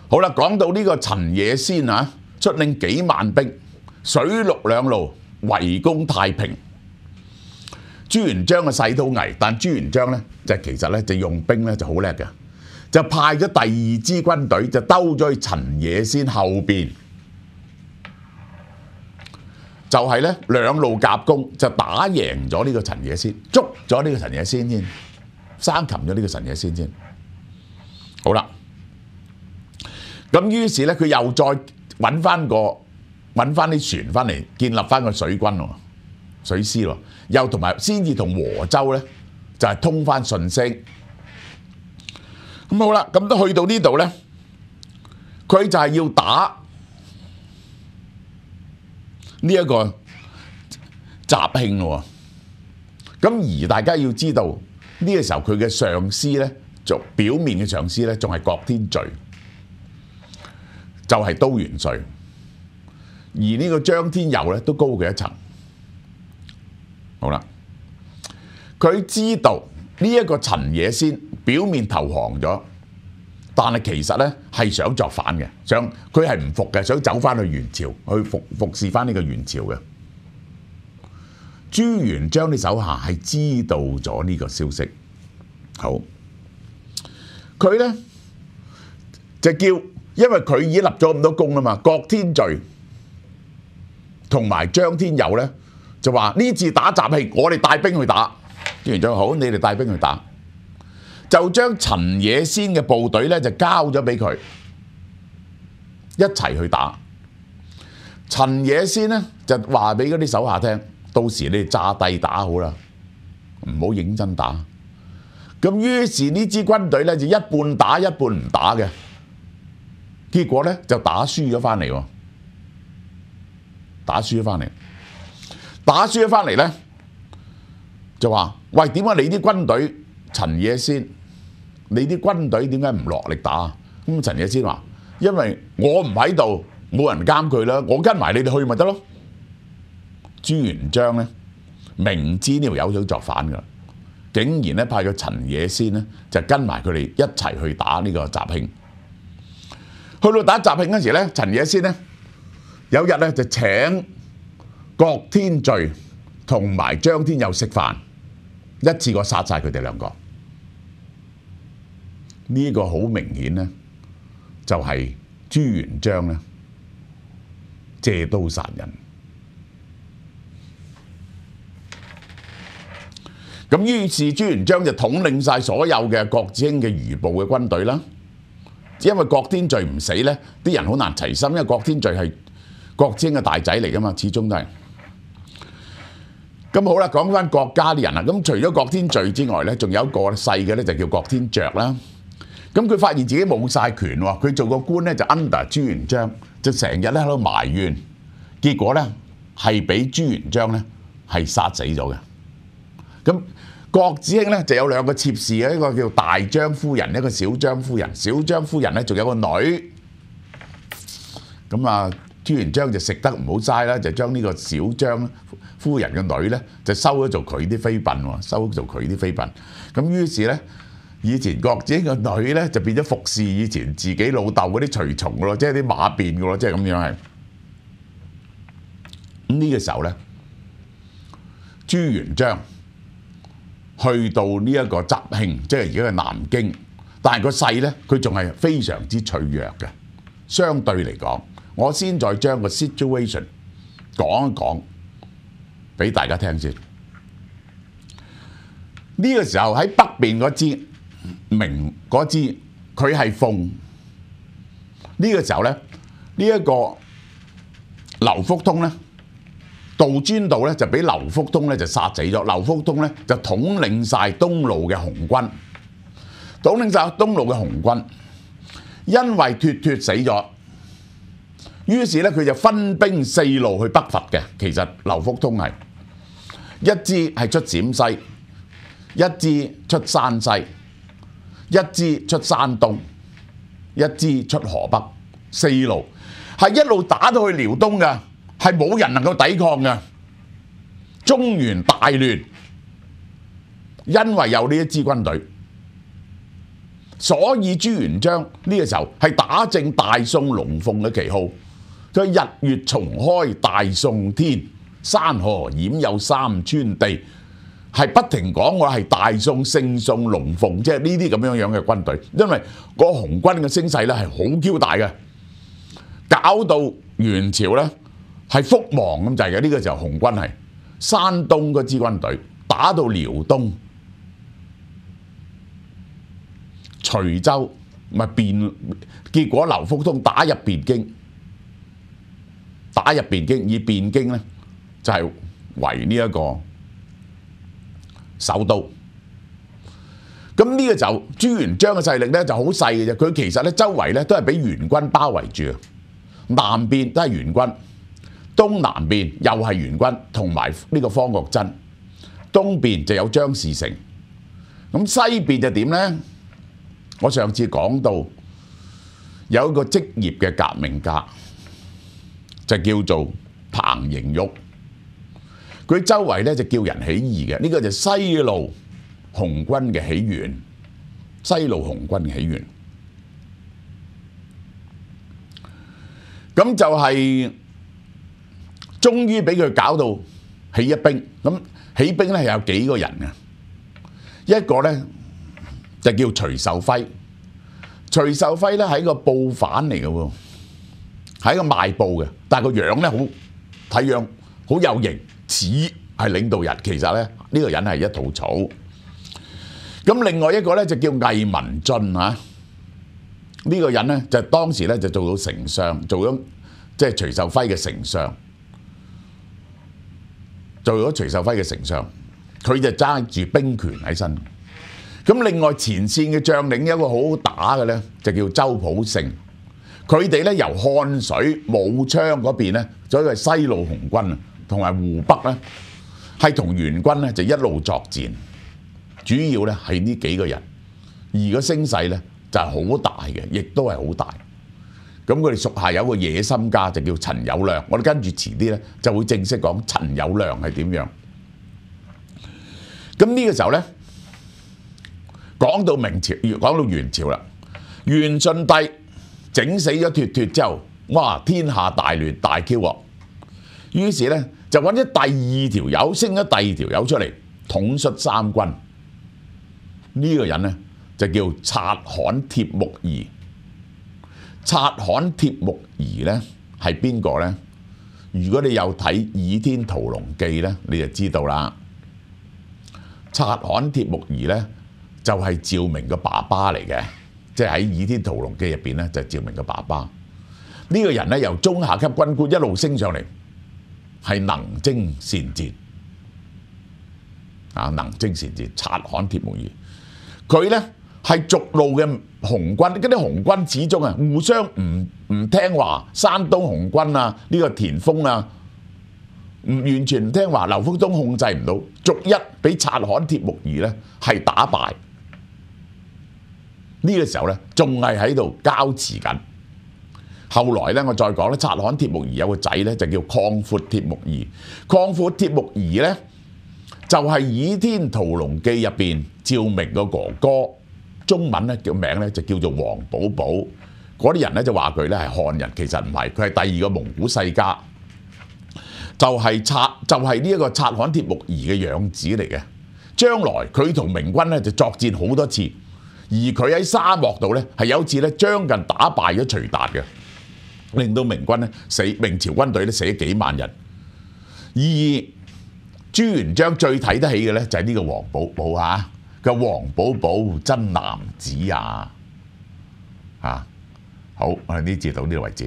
好啦，講到呢個陳野先啊，率領幾萬兵，水陸兩路圍攻太平。朱元璋嘅勢都危，但朱元璋咧其實咧就用兵咧就好叻嘅，就派咗第二支軍隊就兜咗去陳野先後邊，就係咧兩路夾攻，就打贏咗呢個陳野先，捉咗呢個陳野先先，生擒咗呢個陳野先先。好啦，咁於是咧佢又再揾翻啲船翻嚟，建立翻個水軍喎。水師喎，又同埋先至同和州咧就係通翻訊息。咁好啦，咁都去到呢度咧，佢就係要打呢一個習慶咯。咁而大家要知道呢個時候佢嘅上司咧，就表面嘅上司咧，仲係郭天序，就係都元帥。而呢個張天佑咧都高佢一層。好啦，佢知道呢一個陳野先表面投降咗，但係其實咧係想作反嘅，佢係唔服嘅，想走翻去元朝去服侍翻呢個元朝嘅。朱元璋啲手下係知道咗呢個消息，好，佢咧就叫，因為佢已經立咗咁多功啦嘛，郭天序同埋張天佑咧。就話呢次打習慶，我哋帶兵去打。朱元璋好，你哋帶兵去打，就將陳野先嘅部隊咧就交咗俾佢，一齊去打。陳野先咧就話俾嗰啲手下聽，到時你哋詐帝打好啦，唔好認真打。咁於是呢支軍隊咧就一半打一半唔打嘅，結果咧就打輸咗翻嚟喎，打輸咗翻嚟咧，就話：喂，點解你啲軍隊陳野先，你啲軍隊點解唔落力打？咁陳野先話：因為我唔喺度，冇人監佢啦，我跟埋你哋去咪得咯。朱元璋咧明知呢條友想作反㗎，竟然咧派個陳野先咧就跟埋佢哋一齊去打呢個習慶。去到打習慶嗰時咧，陳野先咧有日咧就請郭天序同埋張天佑食飯，一次過殺晒佢哋兩個。呢個好明顯咧，就係朱元璋咧借刀殺人。咁於是朱元璋就統領晒所有嘅郭子興嘅餘部嘅軍隊啦。因為郭天序唔死咧，啲人好難齊心，因為郭天序係郭子興嘅大仔嚟噶嘛，始終都係。咁好啦，講翻郭家啲人啦。咁除咗郭天序之外咧，仲有一個細嘅咧，就叫郭天爵啦。咁佢發現自己冇晒權喎，佢做個官咧就 under 朱元璋，就成日咧喺度埋怨，結果咧係俾朱元璋咧係殺死咗嘅。咁郭子興咧就有兩個妾侍嘅，一個叫大張夫人，一個小張夫人。小張夫人咧仲有個女。咁啊，朱元璋就食得唔好嘥啦，就將呢個小張夫人嘅女咧就收咗做佢啲妃嬪喎，收咗做佢啲妃嬪。咁於是咧，以前郭子興個女咧就變咗服侍以前自己老豆嗰啲隨從咯，即係啲馬便嘅咯，即係咁樣係。咁呢個時候咧，朱元璋去到呢一個習慶，即係而家嘅南京，但係個勢咧，佢仲係非常之脆弱嘅。相對嚟講，我先再將個 situation 講一講俾大家聽先。呢個時候喺北邊嗰支明嗰支，佢係奉呢個時候咧，呢一個劉福通咧，杜專道咧就俾劉福通咧就殺死咗。劉福通咧就統領晒東路嘅紅軍，統領晒東路嘅紅軍，因為脫死咗，於是咧佢就分兵四路去北伐嘅。其實劉福通係一支係出陝西，一支出山西，一支出山東，一支出河北，四路係一路打到去遼東㗎，係冇人能夠抵抗㗎。中原大亂，因為有呢一支軍隊。 所以朱元璋呢個時候係打正大宋龍鳳嘅旗號，佢日月重開大宋天，山河掩有三川地，係不停講我係大宋聖宋龍鳳，即係呢啲咁樣嘅軍隊，因為個紅軍嘅聲勢咧係好 Q 大嘅，搞到元朝咧係覆亡咁滯嘅。呢個時候紅軍係山東嗰支軍隊打到遼東。徐州咪結果劉福通打入汴京，以汴京咧就係為呢一個首都。咁呢個時候朱元璋嘅勢力咧就好細嘅啫，佢其實咧周圍咧都係俾元軍包圍住，南邊都係元軍，東南邊又係元軍同埋呢個方國珍，東邊就有張士誠，咁西邊就點咧？我上次講到有一個職業嘅革命家，就叫做彭瑩玉，佢周圍咧就叫人起義嘅，呢個就西路紅軍嘅起源，西路紅軍嘅起源。咁就係終於俾佢搞到起一兵，咁起兵咧係有幾個人嘅，一個咧就叫徐壽輝。徐壽輝咧係一個布販嚟嘅喎，係一個賣布嘅，但係個樣咧好睇樣好有型，似係領導人，其實咧呢個人係一套草。咁另外一個咧就叫魏文俊嚇，呢個人咧就當時咧就做到丞相，做咗即係徐壽輝嘅丞相，做咗徐壽輝嘅丞相，佢就揸住兵權喺身。咁另外前線嘅將領有一個好好打嘅咧，就叫周普勝。佢哋咧由漢水武昌嗰邊咧，所謂西路紅軍啊，同埋湖北咧，係同元軍咧就一路作戰。主要咧係呢幾個人，而個聲勢咧就係好大嘅，亦都係好大。咁佢哋屬下有個野心家，就叫陳友諒。我哋跟住遲啲咧就會正式講陳友諒係點樣。咁呢個時候咧，講到明朝，講到元朝啦。元順帝整死咗脱脱之後，哇！天下大亂，大 Q 喎。於是咧就揾咗第二條友，升咗第二條友出嚟統率三軍。呢個人咧就叫察罕帖木兒。察罕帖木兒咧係邊個咧？如果你有睇《倚天屠龍記》咧，你就知道啦。察罕帖木兒咧就係趙明嘅爸爸嚟嘅，即係喺《倚天屠龍記》入邊咧就係趙明嘅爸爸。呢個人咧由中下級軍官一路升上嚟，係能征善戰啊！能征善戰，察罕帖木兒。佢咧係逐路嘅紅軍，嗰啲紅軍始終啊互相唔聽話，山東紅軍啊呢個田豐啊完全唔聽話，劉福通控制唔到，逐一俾察罕帖木兒咧係打敗。呢個時候咧仲係喺度交持緊。後來咧我再講咧，察罕帖木兒有個仔咧就叫曠闊帖木兒。曠闊帖木兒咧就係《倚天屠龍記》入邊趙明個哥哥，中文咧叫名咧就叫做王寶寶。嗰啲人咧就話佢咧係漢人，其實唔係，佢係第二個蒙古世家，就係呢一個察罕帖木兒嘅養子嚟嘅。將來佢同明軍咧就作戰好多次，而佢喺沙漠度咧係有一次咧將近打敗咗徐達嘅，令到明軍咧明朝軍隊咧死咗幾萬人。而朱元璋最睇得起嘅咧就係呢個王寶寶嚇，個王寶寶真男子啊！好，我哋呢節到呢度為止。